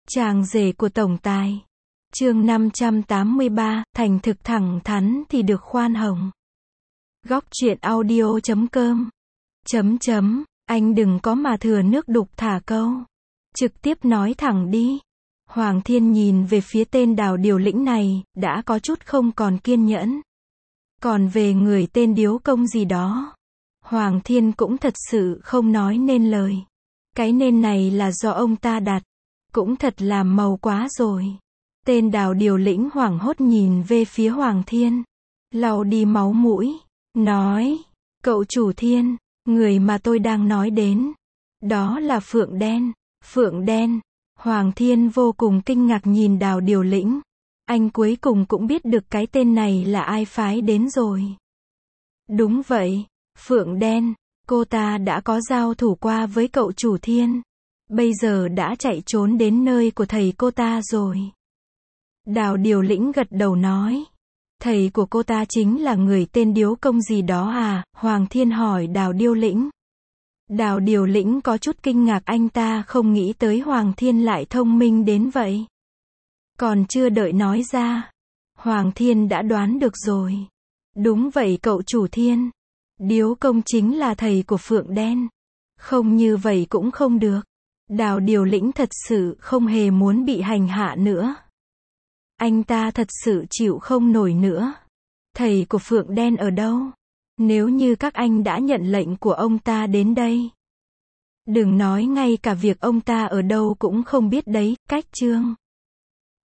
Chàng rể của tổng tài. Chương 583, thành thực thẳng thắn thì được khoan hồng. Góc truyện audio.com. Anh đừng có mà thừa nước đục thả câu. Trực tiếp nói thẳng đi. Hoàng Thiên nhìn về phía tên Đào Điều Lĩnh này, đã có chút không còn kiên nhẫn. Còn về người tên Điếu Công gì đó, Hoàng Thiên cũng thật sự không nói nên lời. Cái nên này là do ông ta đặt, cũng thật làm màu quá rồi. Tên Đào Điều Lĩnh hoảng hốt nhìn về phía Hoàng Thiên, lau đi máu mũi, nói, cậu chủ Thiên, người mà tôi đang nói đến, đó là Phượng Đen. Phượng Đen. Hoàng Thiên vô cùng kinh ngạc nhìn Đào Điều Lĩnh. Anh cuối cùng cũng biết được cái tên này là ai phái đến rồi. Đúng vậy, Phượng Đen, cô ta đã có giao thủ qua với cậu chủ Thiên. Bây giờ đã chạy trốn đến nơi của thầy cô ta rồi. Đào Điều Lĩnh gật đầu nói. Thầy của cô ta chính là người tên Điếu Công gì đó à? Hoàng Thiên hỏi Đào Điều Lĩnh. Đào Điều Lĩnh có chút kinh ngạc, anh ta không nghĩ tới Hoàng Thiên lại thông minh đến vậy. Còn chưa đợi nói ra, Hoàng Thiên đã đoán được rồi. Đúng vậy cậu chủ Thiên. Điếu Công chính là thầy của Phượng Đen. Không như vậy cũng không được. Đào Điều Lĩnh thật sự không hề muốn bị hành hạ nữa. Anh ta thật sự chịu không nổi nữa. Thầy của Phượng Đen ở đâu? Nếu như các anh đã nhận lệnh của ông ta đến đây. Đừng nói ngay cả việc ông ta ở đâu cũng không biết đấy, cách chương.